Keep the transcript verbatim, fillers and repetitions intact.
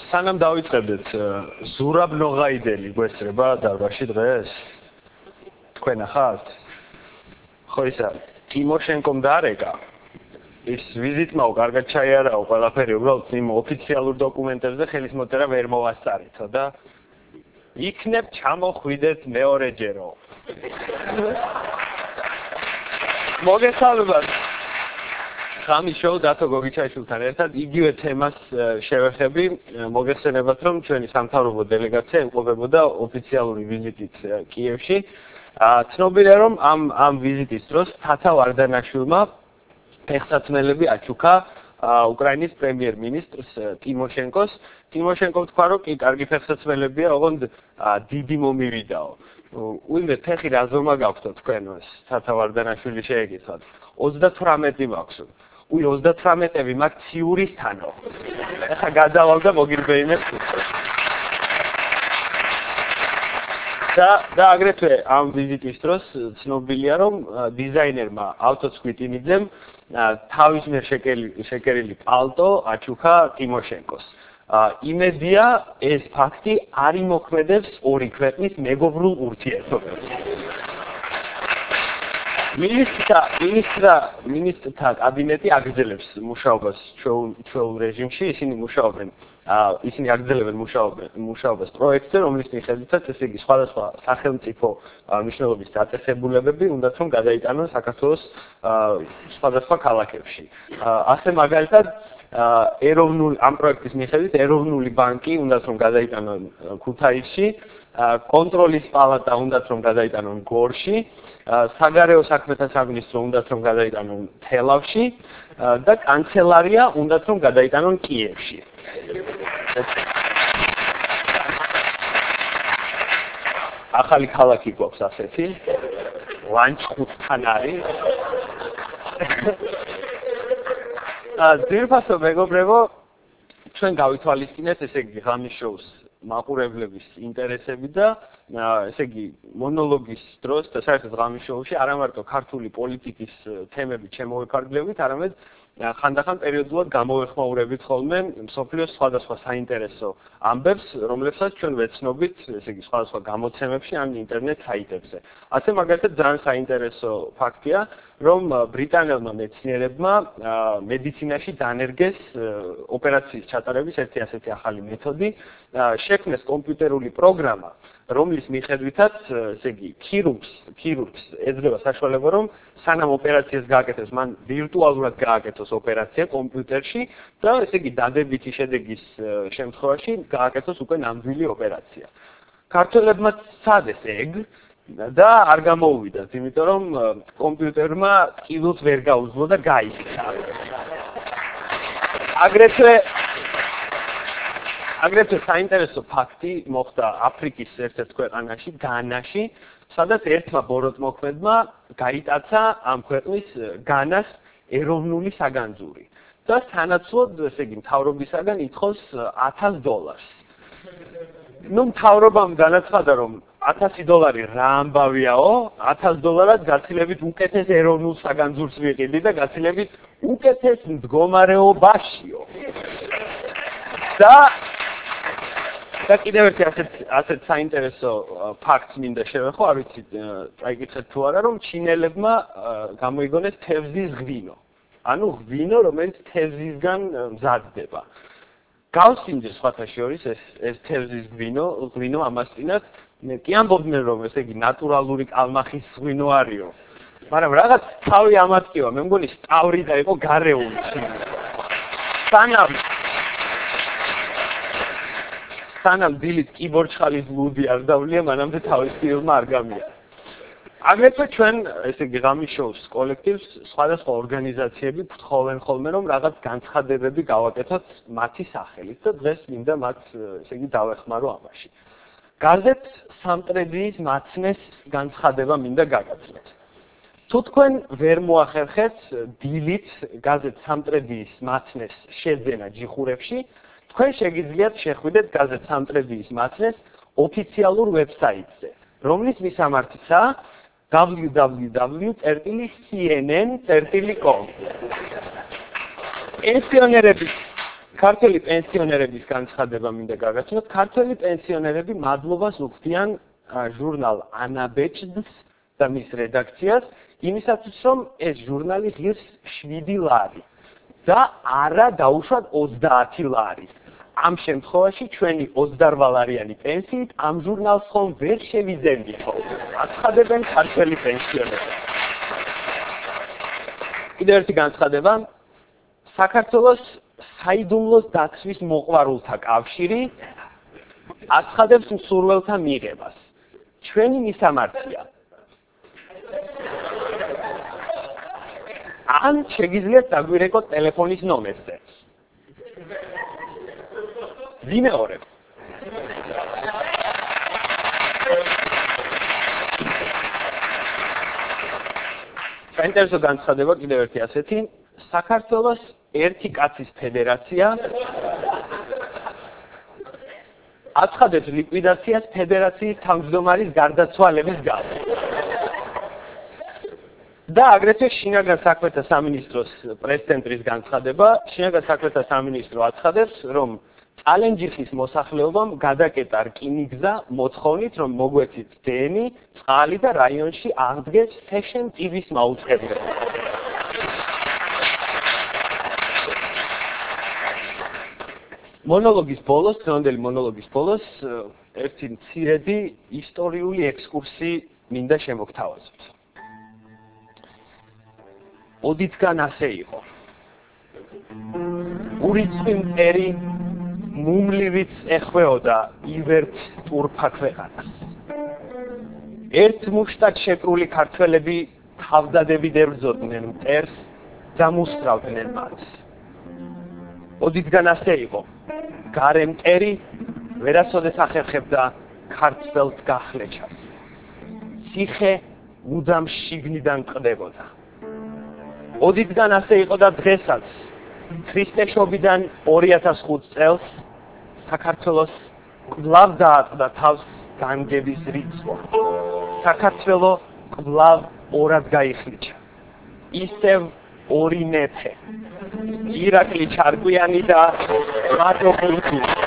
სანამ დავიწყებდეთ ზურაბ ნოღაიდელი გვესწრება დარბაზში დღეს თქვენ ახართ ხო ისა ტიმოშენკომ დაარეკა ის ვიზიტმაო კარგად ჩაიარაო ყველაფერი უბრალოდ იმ ოფიციალურ დოკუმენტებზე ხელის მოწერა ვერ მოვასწარეთო და იქნებ ჩამოხვიდეთ მეორეჯერო მოგესალმებით ხამის შოუ დათო გოგიჩაიშვილთან ერთად იგივე თემას შევეხები მოგესწრებათ რომ ჩვენი სამთავრობო დელეგაცია იმყოფებოდა ოფიციალური ვიზიტით კიევში ცნობილია რომ ამ ამ ვიზიტის დროს თათა ვარდანაშვილმა ფეხსაცმელები აჩუქა უკრაინის პრემიერ-მინისტრს ტიმოშენკოს ტიმოშენკომ თქვა რომ კი კარგი ფეხსაცმელებია ოღონდ დიდი მომივიდაო უიმე ფეხი რა ზომა გაქვთ თქვენ თათა ვარდანაშვილი შეეკითხათ ოცდათვრამეტი მაქვს უი ოცდათვრამეტი მაგ ციურისთანო ეხა გადავალ და მოგირბეინებ და და აგრეთვე ამ ვიზიტის დროს ცნობილია რომ დიზაინერმა ავტოს კვიტინიძემ თავის მიერ შეკერილი პალტო აჩუქა ტიმოშენკოს იმედია ეს ფაქტი არ იმოქმედებს ორი ქვეყნის მეგობრულ ურთიერთობებს მინისტრთა მინისტრთა მინისტრთა კაბინეტი აგრძელებს მუშაობას ჩვეულ რეჟიმში ისინი მუშაობენ ისინი აგრძელებენ მუშაობას პროექტზე რომლის მიხედვითაც ესე იგი სხვადასხვა სახელმწიფო მნიშვნელობის დაწესებულებები უნდათ რომ გადაიტანონ საქართველოს სხვადასხვა ქალაქებში ასე მაგალითად ეროვნული ამ პროექტის მიხედვით ეროვნული ბანკი უნდათ რომ გადაიტანონ ქუთაისში კონტროლის პალატა უნდათ რომ გადაიტანონ გორში საგარეო საქმეთა სამინისტრო უნდათ რომ გადაიტანონ თელავში და კანცელარია უნდათ რომ გადაიტანონ კიევში ახალი ქალაქი გვაქვს ასეთი ლანჩხუთთან არის ძირფასო მეგობრებო ჩვენ გავითვალისწინეთ ესე იგი ღამის შოუს მაყურებლების ინტერესები და ესე იგი მონოლოგის დროს და საერთოდ ღამის შოუში არა მარტო ქართული პოლიტიკის თემები შემოვიფარგლებით, არამედ ხანდახან პერიოდულად გამოვეხმაურებით ხოლმე მსოფლიოს სხვადასხვა საინტერესო ამბებს, რომლებსაც ჩვენ ვეცნობით, ესე იგი სხვადასხვა გამოცემებში ან ინტერნეტ საიტებზე. ასე მაგალითად ძალიან საინტერესო ფაქტია, რომ ბრიტანელმა მეცნიერებმა მედიცინაში დანერგეს ოპერაციის ჩატარების ერთი ასეთი ახალი მეთოდი, შექმნეს კომპიუტერული პროგრამა, რომლის მიხედვითაც, ესე იგი, ქირურგს, ქირურგს ეძლევა საშუალება, რომ სანამ ოპერაციას გააკეთებს, მან ვირტუალურად გააკეთოს ოპერაცია კომპიუტერში და ესე იგი დადებითი შედეგის შემთხვევაში გააკეთოს უკვე ნამდვილი ოპერაცია. ქართველებმა სცადეს ეგ და არ გამოუვიდათ, იმიტომ რომ კომპიუტერმა კიდუს ვერ გაუძლო და გაიქცა. აგრეთვე აგრეთვე საინტერესო ფაქტი მოხდა აფრიკის ერთ-ერთ ქვეყანაში, განაში, სადაც ერთმა ბოროტმოქმედმა გაიტაცა ამ ქვეყნის განას ეროვნული საგანძური და სანაცვლოდ, ესე იგი, მთავრობისაგან ითხოვს ათას დოლარს. ნუ მთავრობამ განაცხადა, რომ ათასი დოლარი რა ამბავიაო, ათას დოლარად გაცილებით უკეთეს ეროვნულ საგანძურს ვიყიდი და გაცილებით უკეთეს მდგომარეობაშიო. და და კიდევ ერთი ასეთ ასეთ საინტერესო ფაქტს მინდა შევეხო, არ ვიცი წაიკითხეთ თუ არა, რომ ჩინელებმა გამოიგონეს თევზის ღვინო. ანუ ღვინო, რომელიც თევზისგან მზადდება. გავსინჯეს სხვათა შორის ეს ეს თევზის ღვინო, ღვინო ამასწინათ, კი ამბობდნენ რომ ესე იგი ნატურალური კალმახის ღვინო არისო. მაგრამ რაღაც თავი ამატკივა, მე მგონი სტავრი და იყო გარეული. სანამ სანამ დილით კიბორჩხალის ლუდი არ დავლია, მანამდე თავის ფილმმა არ გამია. აგრეთვე ჩვენ, ესე იგი, ღამის შოუს კოლექტივს სხვადასხვა ორგანიზაციები გვთხოვენ ხოლმე, რომ რაღაც განცხადებები გავაკეთოთ მათი სახელით და დღეს მინდა მათ, ესე იგი, დავეხმარო ამაში. გაზეთ სამტრედიის მაცნეს განცხადება მინდა გაგაცნოთ. თუ თქვენ ვერ მოახერხეთ დილით გაზეთ სამტრედიის მაცნეს შეძენა ჯიხურებში, თქვენ შეგიძლიათ შეხვიდეთ გაზეთ სამტრედიის მაცნეს ოფიციალურ ვებსაიტზე, რომლის მისამართია w w w წერტილი c n n წერტილი com. პენსიონერების ქართველი პენსიონერების განცხადება მინდა გაგაცნოთ. ქართველი პენსიონერები მადლობას უხდიან ჟურნალ ანაბეჭდს და მის რედაქციას იმისათვის, რომ ეს ჟურნალი ღირს შვიდი ლარი და არა დაუშვათ ოცდაათი ლარი. ამ შემთხვევაში ჩვენი ოცდაორ ლარიანი პენსიით ამ ჟურნალს ხომ ვერ შევიძენდით. აცხადებენ ქართველი პენსიონერები. კიდევ ერთი განცხადება საქართველოს საიდუმლოს დაცვის მოყვარულთა კავშირი აცხადებს მსურველთა მიღებას. ჩვენი მისამართია. ან შეგიძლიათ დაგვირეკოთ ტელეფონის ნომერზე. ვიმეორებ. საინტერესო განცხადება კიდევ ერთი ასეთი. საქართველოს ერთი კაცის ფედერაცია აცხადებს ლიკვიდაციას ფედერაციის თავმჯდომარის გარდაცვალების გამო. და აგრეთვე შინაგან საქმეთა სამინისტროს პრეს-ცენტრის განცხადება, შინაგან საქმეთა სამინისტრო აცხადებს, რომ წალენჯიხის მოსახლეობამ გადაკეტა რკინიგზა მოთხოვნით, რომ მოგვეცით დენი, წყალი და რაიონში აღდგეს სეშენ ტივის მაუწყებლობა. მონოლოგის ბოლოს, დღევანდელი მონოლოგის ბოლოს ერთი მცირედი ისტორიული ექსკურსი მინდა შემოგთავაზოთ. ოდითგან ასე იყო. ურიცხვი მტერი მუმლივიც ეხვეოდა ივერთ ტურფა ქვეყანას. ერთ მუშტად შეკრული ქართველები თავდადებით ებრძოდნენ მტერს და მოსწრავდნენ მათ. ოდითგან ასე იყო. გარე მტერი ვერასოდეს ახერხებდა ქართველს გახლეჩას. ციხე მუდამ შიგნიდან ყდებოდა. ოდითგან ასე იყო და დღესაც ქრისტეშობიდან ორი ათას ხუთი წელს საქართველოს კვლავ დაატყდა თავს განგების რიცხვი. საქართველო კვლავ ორად გაიხლიჩა. ისევ ორი მეფე. ირაკლი ჩარკვიანი და მადო გურგული.